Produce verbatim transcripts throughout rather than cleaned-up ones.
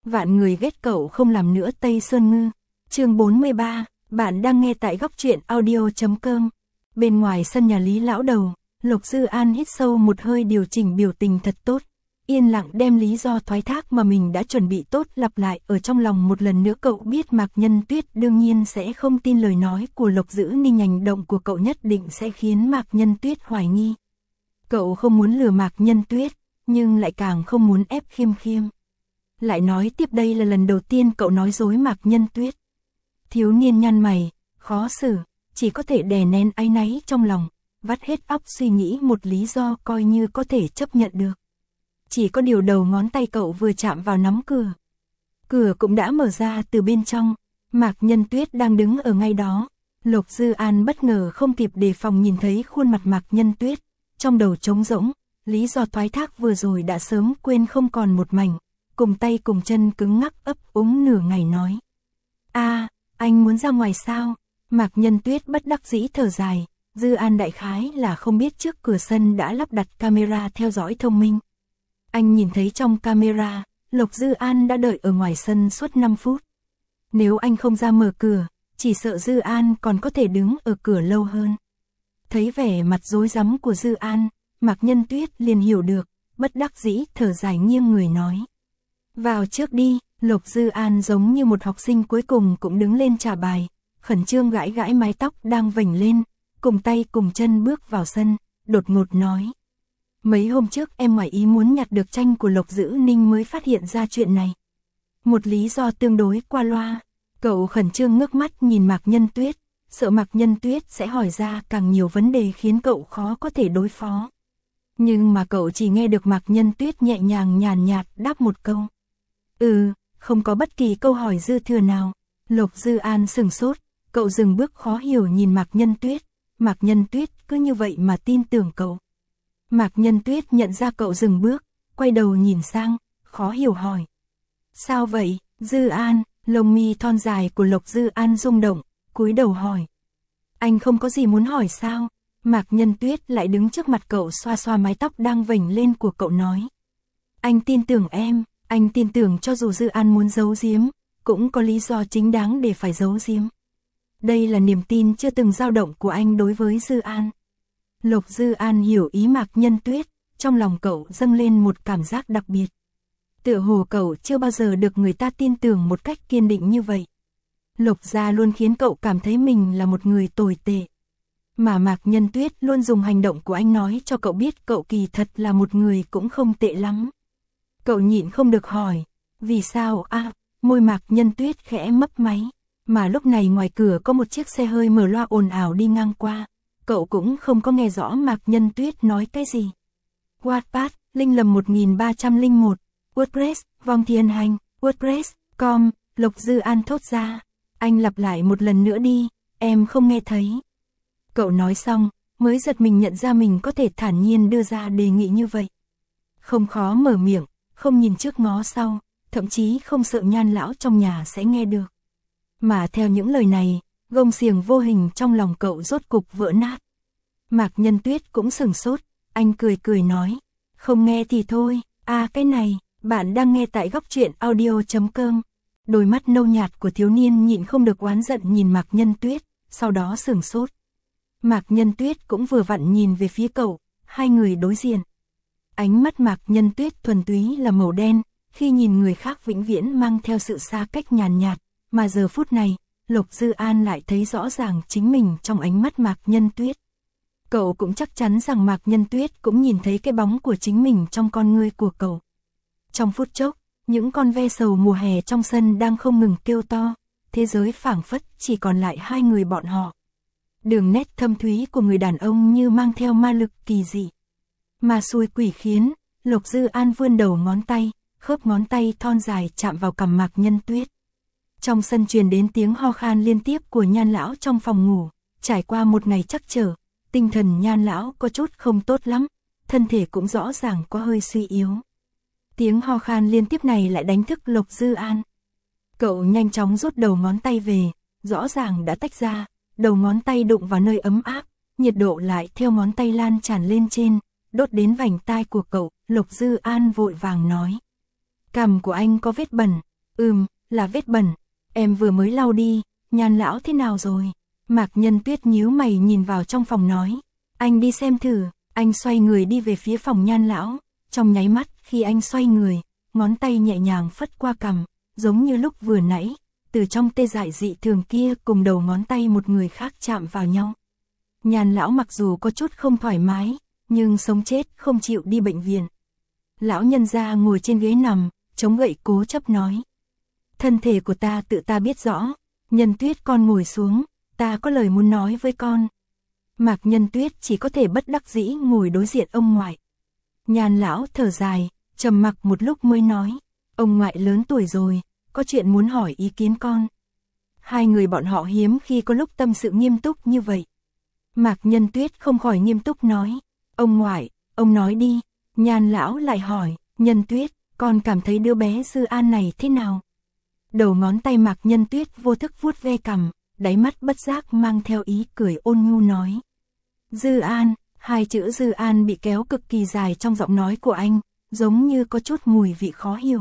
Vạn người ghét cậu không làm nữa Tây Sơn Ngư. Chương bốn mươi ba, bạn đang nghe tại góc truyện audio chấm com. Bên ngoài sân nhà Lý lão đầu, Lục Dư An hít sâu một hơi điều chỉnh biểu tình thật tốt, yên lặng đem lý do thoái thác mà mình đã chuẩn bị tốt lặp lại ở trong lòng một lần nữa. Cậu biết Mạc Nhân Tuyết đương nhiên sẽ không tin lời nói của Lục Dữ Ninh, hành động của cậu nhất định sẽ khiến Mạc Nhân Tuyết hoài nghi. Cậu không muốn lừa Mạc Nhân Tuyết, nhưng lại càng không muốn ép Khiêm Khiêm. Lại nói tiếp, đây là lần đầu tiên cậu nói dối Mạc Nhân Tuyết. Thiếu niên nhăn mày, khó xử, chỉ có thể đè nén áy náy trong lòng, vắt hết óc suy nghĩ một lý do coi như có thể chấp nhận được. Chỉ có điều đầu ngón tay cậu vừa chạm vào nắm cửa, cửa cũng đã mở ra từ bên trong. Mạc Nhân Tuyết đang đứng ở ngay đó. Lục Dư An bất ngờ không kịp đề phòng nhìn thấy khuôn mặt Mạc Nhân Tuyết, trong đầu trống rỗng, lý do thoái thác vừa rồi đã sớm quên không còn một mảnh, cùng tay cùng chân cứng ngắc ấp úng nửa ngày nói: "A, anh muốn ra ngoài sao?" Mạc Nhân Tuyết bất đắc dĩ thở dài, Dư An đại khái là không biết trước cửa sân đã lắp đặt camera theo dõi thông minh. Anh nhìn thấy trong camera, Lục Dư An đã đợi ở ngoài sân suốt năm phút. Nếu anh không ra mở cửa, chỉ sợ Dư An còn có thể đứng ở cửa lâu hơn. Thấy vẻ mặt rối rắm của Dư An, Mạc Nhân Tuyết liền hiểu được, bất đắc dĩ thở dài nghiêng người nói: "Vào trước đi." Lục Dư An giống như một học sinh cuối cùng cũng đứng lên trả bài, khẩn trương gãi gãi mái tóc đang vểnh lên, cùng tay cùng chân bước vào sân, đột ngột nói: "Mấy hôm trước em ngoài ý muốn nhặt được tranh của Lục Dữ Ninh mới phát hiện ra chuyện này." Một lý do tương đối qua loa. Cậu khẩn trương ngước mắt nhìn Mạc Nhân Tuyết, sợ Mạc Nhân Tuyết sẽ hỏi ra càng nhiều vấn đề khiến cậu khó có thể đối phó. Nhưng mà cậu chỉ nghe được Mạc Nhân Tuyết nhẹ nhàng nhàn nhạt đáp một câu: "Ừ", không có bất kỳ câu hỏi dư thừa nào. Lục Dư An sừng sốt, cậu dừng bước khó hiểu nhìn Mạc Nhân Tuyết. Mạc Nhân Tuyết cứ như vậy mà tin tưởng cậu. Mạc Nhân Tuyết nhận ra cậu dừng bước, quay đầu nhìn sang, khó hiểu hỏi: "Sao vậy, Dư An?" Lông mi thon dài của Lục Dư An rung động, cúi đầu hỏi: "Anh không có gì muốn hỏi sao?" Mạc Nhân Tuyết lại đứng trước mặt cậu xoa xoa mái tóc đang vểnh lên của cậu nói: "Anh tin tưởng em, anh tin tưởng cho dù Dư An muốn giấu giếm, cũng có lý do chính đáng để phải giấu giếm. Đây là niềm tin chưa từng dao động của anh đối với Dư An." Lục Dư An hiểu ý Mạc Nhân Tuyết, trong lòng cậu dâng lên một cảm giác đặc biệt. Tựa hồ cậu chưa bao giờ được người ta tin tưởng một cách kiên định như vậy. Lục gia luôn khiến cậu cảm thấy mình là một người tồi tệ. Mà Mạc Nhân Tuyết luôn dùng hành động của anh nói cho cậu biết cậu kỳ thật là một người cũng không tệ lắm. Cậu nhịn không được hỏi: "Vì sao a?" À, môi Mạc Nhân Tuyết khẽ mấp máy. Mà lúc này ngoài cửa có một chiếc xe hơi mở loa ồn ào đi ngang qua. Cậu cũng không có nghe rõ Mạc Nhân Tuyết nói cái gì. Wattpad, Linh Lầm một nghìn ba trăm lẻ một, WordPress, Vong Thiên Hành, WordPress chấm com. Lục Dư An thốt ra: "Anh lặp lại một lần nữa đi, em không nghe thấy." Cậu nói xong, mới giật mình nhận ra mình có thể thản nhiên đưa ra đề nghị như vậy. Không khó mở miệng, không nhìn trước ngó sau, thậm chí không sợ Nhan lão trong nhà sẽ nghe được. Mà theo những lời này, gông xiềng vô hình trong lòng cậu rốt cục vỡ nát. Mạc Nhân Tuyết cũng sừng sốt, anh cười cười nói: "Không nghe thì thôi, à cái này, bạn đang nghe tại góc truyện audio chấm com." Đôi mắt nâu nhạt của thiếu niên nhịn không được oán giận nhìn Mạc Nhân Tuyết, sau đó sừng sốt. Mạc Nhân Tuyết cũng vừa vặn nhìn về phía cậu, hai người đối diện. Ánh mắt Mạc Nhân Tuyết thuần túy là màu đen, khi nhìn người khác vĩnh viễn mang theo sự xa cách nhàn nhạt, mà giờ phút này, Lục Dư An lại thấy rõ ràng chính mình trong ánh mắt Mạc Nhân Tuyết. Cậu cũng chắc chắn rằng Mạc Nhân Tuyết cũng nhìn thấy cái bóng của chính mình trong con ngươi của cậu. Trong phút chốc, những con ve sầu mùa hè trong sân đang không ngừng kêu to, thế giới phảng phất chỉ còn lại hai người bọn họ. Đường nét thâm thúy của người đàn ông như mang theo ma lực kỳ dị. Mà xui quỷ khiến, Lục Dư An vươn đầu ngón tay, khớp ngón tay thon dài chạm vào cằm Mạc Nhân Tuyết. Trong sân truyền đến tiếng ho khan liên tiếp của Nhan lão trong phòng ngủ. Trải qua một ngày trắc trở, tinh thần Nhan lão có chút không tốt lắm, thân thể cũng rõ ràng có hơi suy yếu. Tiếng ho khan liên tiếp này lại đánh thức Lục Dư An. Cậu nhanh chóng rút đầu ngón tay về, rõ ràng đã tách ra, đầu ngón tay đụng vào nơi ấm áp, nhiệt độ lại theo ngón tay lan tràn lên trên, đốt đến vành tai của cậu. Lục Dư An vội vàng nói: "Cằm của anh có vết bẩn, Ừm, là vết bẩn, em vừa mới lau đi, Nhan lão thế nào rồi? Mạc Nhân Tuyết nhíu mày nhìn vào trong phòng nói, anh đi xem thử. Anh xoay người đi về phía phòng Nhan lão, trong nháy mắt khi anh xoay người, ngón tay nhẹ nhàng phất qua cằm, giống như lúc vừa nãy, từ trong tê dại dị thường kia cùng đầu ngón tay một người khác chạm vào nhau. Nhan lão mặc dù có chút không thoải mái, nhưng sống chết không chịu đi bệnh viện. Lão nhân gia ngồi trên ghế nằm, chống gậy cố chấp nói. Thân thể của ta tự ta biết rõ, Nhân Tuyết con ngồi xuống, ta có lời muốn nói với con. Mạc Nhân Tuyết chỉ có thể bất đắc dĩ ngồi đối diện ông ngoại. Nhan lão thở dài, trầm mặc một lúc mới nói, ông ngoại lớn tuổi rồi, có chuyện muốn hỏi ý kiến con. Hai người bọn họ hiếm khi có lúc tâm sự nghiêm túc như vậy. Mạc Nhân Tuyết không khỏi nghiêm túc nói, ông ngoại, ông nói đi. Nhan lão lại hỏi, Nhân Tuyết, con cảm thấy đứa bé Dư An này thế nào? Đầu ngón tay Mạc Nhân Tuyết vô thức vuốt ve cằm, đáy mắt bất giác mang theo ý cười ôn nhu nói. Dư An, hai chữ Dư An bị kéo cực kỳ dài trong giọng nói của anh, giống như có chút mùi vị khó hiểu.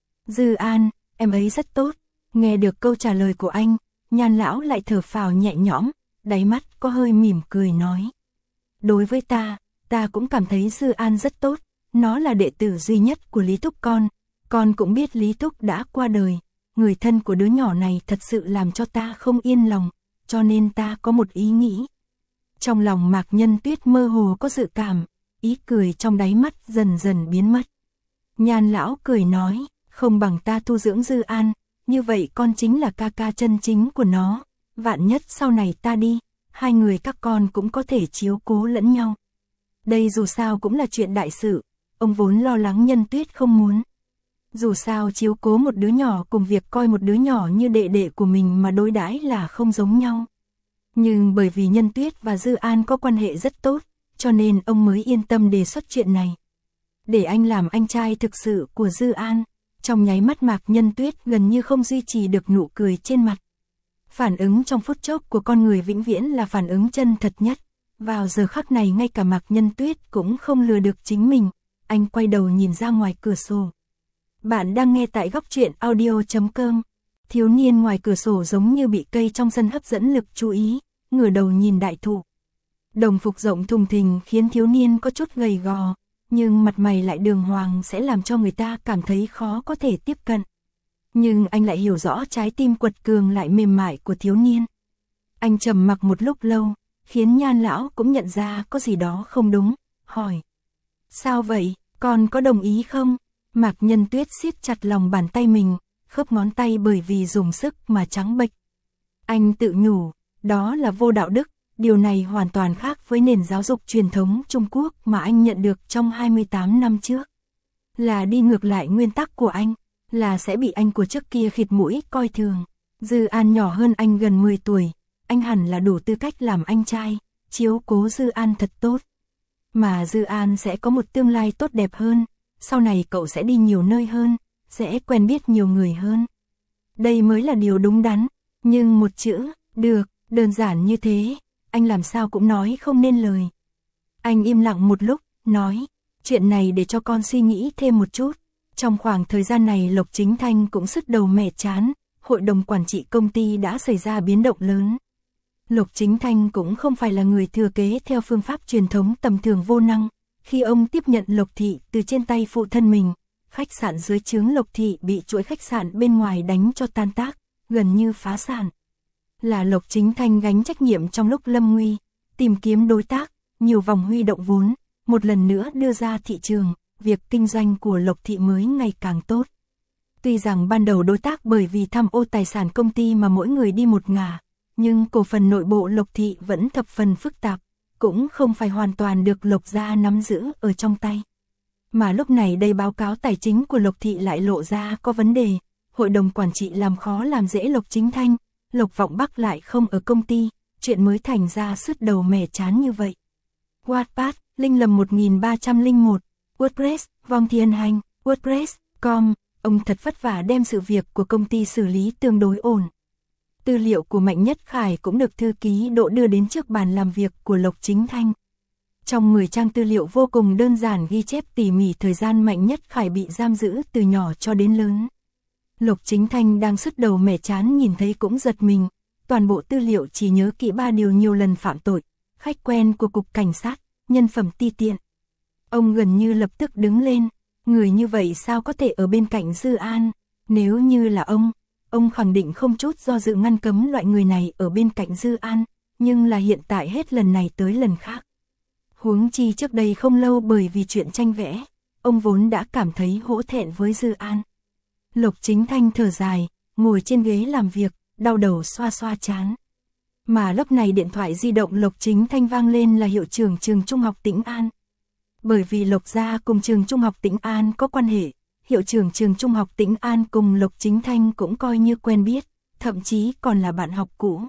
Dư An, em ấy rất tốt. Nghe được câu trả lời của anh, Nhan lão lại thở phào nhẹ nhõm, đáy mắt có hơi mỉm cười nói. Đối với ta, ta cũng cảm thấy Dư An rất tốt, nó là đệ tử duy nhất của Lý Thúc con, con cũng biết Lý Thúc đã qua đời, người thân của đứa nhỏ này thật sự làm cho ta không yên lòng, cho nên ta có một ý nghĩ. Trong lòng Mạc Nhân Tuyết mơ hồ có dự cảm, ý cười trong đáy mắt dần dần biến mất. Nhan lão cười nói, không bằng ta tu dưỡng Dư An, như vậy con chính là ca ca chân chính của nó, vạn nhất sau này ta đi, hai người các con cũng có thể chiếu cố lẫn nhau. Đây dù sao cũng là chuyện đại sự, ông vốn lo lắng Nhân Tuyết không muốn. Dù sao chiếu cố một đứa nhỏ cùng việc coi một đứa nhỏ như đệ đệ của mình mà đối đãi là không giống nhau. Nhưng bởi vì Nhân Tuyết và Dư An có quan hệ rất tốt, cho nên ông mới yên tâm đề xuất chuyện này. Để anh làm anh trai thực sự của Dư An. Trong nháy mắt Mạc Nhân Tuyết gần như không duy trì được nụ cười trên mặt. Phản ứng trong phút chốc của con người vĩnh viễn là phản ứng chân thật nhất. Vào giờ khắc này ngay cả Mạc Nhân Tuyết cũng không lừa được chính mình. Anh quay đầu nhìn ra ngoài cửa sổ. Bạn đang nghe tại góc truyện audio chấm com. Thiếu niên ngoài cửa sổ giống như bị cây trong sân hấp dẫn lực chú ý, ngửa đầu nhìn đại thụ. Đồng phục rộng thùng thình khiến thiếu niên có chút gầy gò, nhưng mặt mày lại đường hoàng sẽ làm cho người ta cảm thấy khó có thể tiếp cận. Nhưng anh lại hiểu rõ trái tim quật cường lại mềm mại của thiếu niên. Anh trầm mặc một lúc lâu, khiến Nhan lão cũng nhận ra có gì đó không đúng, hỏi. Sao vậy, con có đồng ý không? Mạc Nhân Tuyết siết chặt lòng bàn tay mình, khớp ngón tay bởi vì dùng sức mà trắng bệch. Anh tự nhủ, đó là vô đạo đức, điều này hoàn toàn khác với nền giáo dục truyền thống Trung Quốc mà anh nhận được trong hai mươi tám năm trước. Là đi ngược lại nguyên tắc của anh, là sẽ bị anh của trước kia khịt mũi coi thường. Dư An nhỏ hơn anh gần mười tuổi, anh hẳn là đủ tư cách làm anh trai, chiếu cố Dư An thật tốt. Mà Dư An sẽ có một tương lai tốt đẹp hơn, sau này cậu sẽ đi nhiều nơi hơn, sẽ quen biết nhiều người hơn. Đây mới là điều đúng đắn, nhưng một chữ, được, đơn giản như thế, anh làm sao cũng nói không nên lời. Anh im lặng một lúc, nói, chuyện này để cho con suy nghĩ thêm một chút. Trong khoảng thời gian này Lộc Chính Thanh cũng sứt đầu mẻ chán, hội đồng quản trị công ty đã xảy ra biến động lớn. Lộc Chính Thanh cũng không phải là người thừa kế theo phương pháp truyền thống tầm thường vô năng. Khi ông tiếp nhận Lộc Thị từ trên tay phụ thân mình, khách sạn dưới trướng Lộc Thị bị chuỗi khách sạn bên ngoài đánh cho tan tác, gần như phá sản. Là Lộc Chính Thanh gánh trách nhiệm trong lúc lâm nguy, tìm kiếm đối tác, nhiều vòng huy động vốn, một lần nữa đưa ra thị trường, việc kinh doanh của Lộc Thị mới ngày càng tốt. Tuy rằng ban đầu đối tác bởi vì tham ô tài sản công ty mà mỗi người đi một ngả, nhưng cổ phần nội bộ Lộc Thị vẫn thập phần phức tạp, cũng không phải hoàn toàn được Lộc gia nắm giữ ở trong tay. Mà lúc này đây báo cáo tài chính của Lộc Thị lại lộ ra có vấn đề, hội đồng quản trị làm khó làm dễ Lộc Chính Thanh, Lộc Vọng Bắc lại không ở công ty, chuyện mới thành ra sứt đầu mẻ chán như vậy. Wattpad, Linh Lầm một nghìn ba trăm lẻ một, WordPress, Vong Thiên Hành, WordPress chấm com, ông thật vất vả đem sự việc của công ty xử lý tương đối ổn. Tư liệu của Mạnh Nhất Khải cũng được thư ký Đỗ đưa đến trước bàn làm việc của Lộc Chính Thanh. Trong mười trang tư liệu vô cùng đơn giản ghi chép tỉ mỉ thời gian Mạnh Nhất Khải bị giam giữ từ nhỏ cho đến lớn. Lục Chính Thanh đang sứt đầu mẻ chán nhìn thấy cũng giật mình, toàn bộ tư liệu chỉ nhớ kỹ ba điều: nhiều lần phạm tội, khách quen của cục cảnh sát, nhân phẩm ti tiện. Ông gần như lập tức đứng lên, người như vậy sao có thể ở bên cạnh Dư An, nếu như là ông, ông khẳng định không chút do dự ngăn cấm loại người này ở bên cạnh Dư An, nhưng là hiện tại hết lần này tới lần khác. Huống chi trước đây không lâu bởi vì chuyện tranh vẽ, ông vốn đã cảm thấy hổ thẹn với Dư An. Lục Chính Thanh thở dài, ngồi trên ghế làm việc, đau đầu xoa xoa trán. Mà lúc này điện thoại di động Lục Chính Thanh vang lên là hiệu trưởng trường trung học Tĩnh An. Bởi vì Lục gia cùng trường trung học Tĩnh An có quan hệ, hiệu trưởng trường trung học Tĩnh An cùng Lục Chính Thanh cũng coi như quen biết, thậm chí còn là bạn học cũ.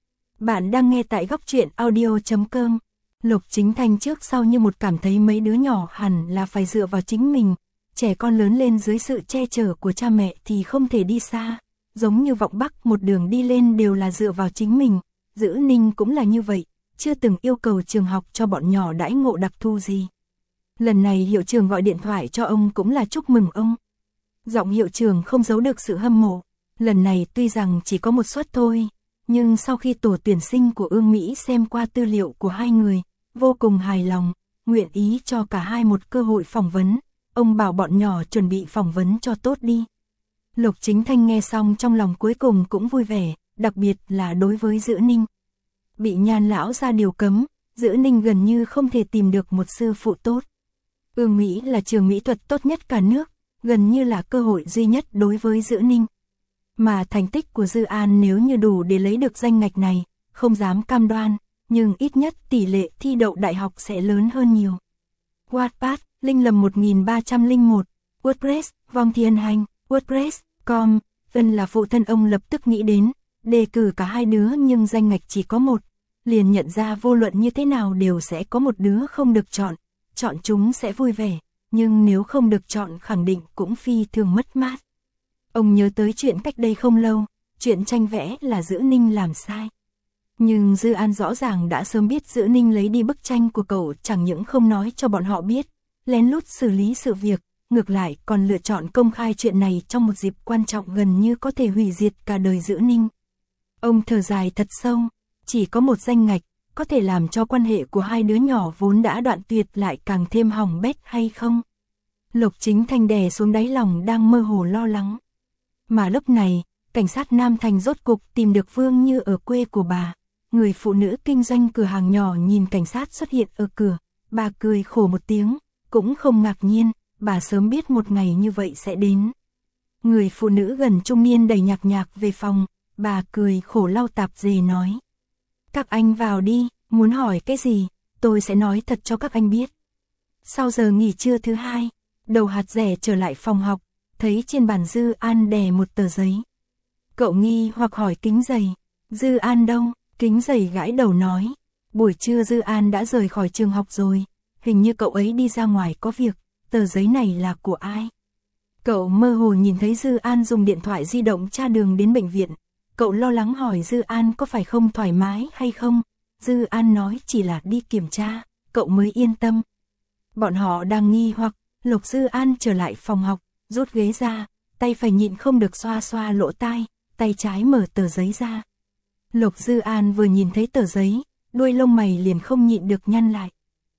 Bạn đang nghe tại góc truyện audio chấm com. Lục Chính Thanh trước sau như một cảm thấy mấy đứa nhỏ hẳn là phải dựa vào chính mình, trẻ con lớn lên dưới sự che chở của cha mẹ thì không thể đi xa, giống như Vọng Bắc một đường đi lên đều là dựa vào chính mình, Dữ Ninh cũng là như vậy, chưa từng yêu cầu trường học cho bọn nhỏ đãi ngộ đặc thù gì. Lần này hiệu trưởng gọi điện thoại cho ông cũng là chúc mừng ông. Giọng hiệu trưởng không giấu được sự hâm mộ, lần này tuy rằng chỉ có một suất thôi, nhưng sau khi tổ tuyển sinh của Ương Mỹ xem qua tư liệu của hai người, vô cùng hài lòng, nguyện ý cho cả hai một cơ hội phỏng vấn, ông bảo bọn nhỏ chuẩn bị phỏng vấn cho tốt đi. Lục Chính Thanh nghe xong trong lòng cuối cùng cũng vui vẻ, đặc biệt là đối với Dữ Ninh. Bị Nhan lão ra điều cấm, Dữ Ninh gần như không thể tìm được một sư phụ tốt. Ương Mỹ là trường mỹ thuật tốt nhất cả nước, gần như là cơ hội duy nhất đối với Dữ Ninh. Mà thành tích của Dư An nếu như đủ để lấy được danh ngạch này, không dám cam đoan, nhưng ít nhất tỷ lệ thi đậu đại học sẽ lớn hơn nhiều. Wattpad, Linh Lầm một nghìn ba trăm lẻ một, WordPress, Vong Thiên Hành, WordPress chấm com, Vân là phụ thân ông lập tức nghĩ đến, đề cử cả hai đứa nhưng danh ngạch chỉ có một, liền nhận ra vô luận như thế nào đều sẽ có một đứa không được chọn, chọn chúng sẽ vui vẻ, nhưng nếu không được chọn khẳng định cũng phi thường mất mát. Ông nhớ tới chuyện cách đây không lâu, chuyện tranh vẽ là Dữ Ninh làm sai. Nhưng Dư An rõ ràng đã sớm biết Dữ Ninh lấy đi bức tranh của cậu, chẳng những không nói cho bọn họ biết, lén lút xử lý sự việc, ngược lại còn lựa chọn công khai chuyện này trong một dịp quan trọng gần như có thể hủy diệt cả đời Dữ Ninh. Ông thở dài thật sâu, chỉ có một danh ngạch, có thể làm cho quan hệ của hai đứa nhỏ vốn đã đoạn tuyệt lại càng thêm hỏng bét hay không? Lục Chính Thanh đè xuống đáy lòng đang mơ hồ lo lắng. Mà lúc này, cảnh sát Nam Thành rốt cục tìm được Vương Như ở quê của bà. Người phụ nữ kinh doanh cửa hàng nhỏ nhìn cảnh sát xuất hiện ở cửa, bà cười khổ một tiếng, cũng không ngạc nhiên, bà sớm biết một ngày như vậy sẽ đến. Người phụ nữ gần trung niên đẩy nhạc nhạc về phòng, bà cười khổ lau tạp dề nói. Các anh vào đi, muốn hỏi cái gì, tôi sẽ nói thật cho các anh biết. Sau giờ nghỉ trưa thứ hai, Đầu Hạt Rẻ trở lại phòng học, thấy trên bàn Dư An đè một tờ giấy. Cậu nghi hoặc hỏi Kính Giày, Dư An đâu? Kính Giày gãi đầu nói, buổi trưa Dư An đã rời khỏi trường học rồi, hình như cậu ấy đi ra ngoài có việc, tờ giấy này là của ai? Cậu mơ hồ nhìn thấy Dư An dùng điện thoại di động tra đường đến bệnh viện, cậu lo lắng hỏi Dư An có phải không thoải mái hay không? Dư An nói chỉ là đi kiểm tra, cậu mới yên tâm. Bọn họ đang nghi hoặc, Lục Dư An trở lại phòng học, rút ghế ra, tay phải nhịn không được xoa xoa lỗ tai, tay trái mở tờ giấy ra. Lục Dư An vừa nhìn thấy tờ giấy, đuôi lông mày liền không nhịn được nhăn lại.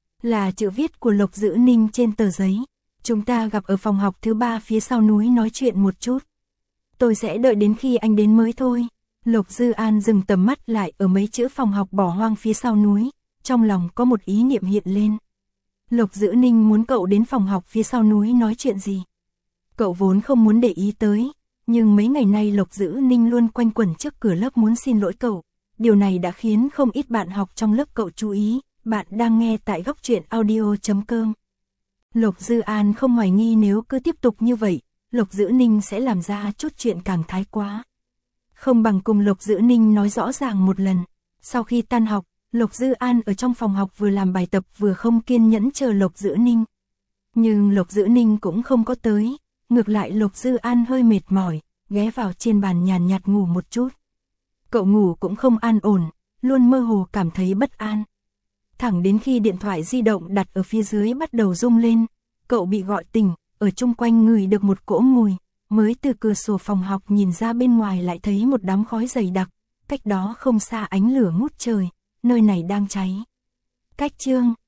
Là chữ viết của Lục Dữ Ninh trên tờ giấy. Chúng ta gặp ở phòng học thứ ba phía sau núi nói chuyện một chút. Tôi sẽ đợi đến khi anh đến mới thôi. Lục Dư An dừng tầm mắt lại ở mấy chữ phòng học bỏ hoang phía sau núi, trong lòng có một ý niệm hiện lên. Lục Dữ Ninh muốn cậu đến phòng học phía sau núi nói chuyện gì? Cậu vốn không muốn để ý tới, nhưng mấy ngày nay Lục Dữ Ninh luôn quanh quẩn trước cửa lớp muốn xin lỗi cậu. Điều này đã khiến không ít bạn học trong lớp cậu chú ý. Bạn đang nghe tại góc truyện audio chấm com. Lục Dư An không hoài nghi nếu cứ tiếp tục như vậy, Lục Dữ Ninh sẽ làm ra chút chuyện càng thái quá. Không bằng cùng Lục Dữ Ninh nói rõ ràng một lần. Sau khi tan học, Lục Dư An ở trong phòng học vừa làm bài tập vừa không kiên nhẫn chờ Lục Dữ Ninh. Nhưng Lục Dữ Ninh cũng không có tới, ngược lại Lục Dư An hơi mệt mỏi, ghé vào trên bàn nhàn nhạt ngủ một chút. Cậu ngủ cũng không an ổn, luôn mơ hồ cảm thấy bất an. Thẳng đến khi điện thoại di động đặt ở phía dưới bắt đầu rung lên, cậu bị gọi tỉnh, ở chung quanh ngửi được một cỗ mùi, mới từ cửa sổ phòng học nhìn ra bên ngoài lại thấy một đám khói dày đặc, cách đó không xa ánh lửa ngút trời, nơi này đang cháy. Cách chương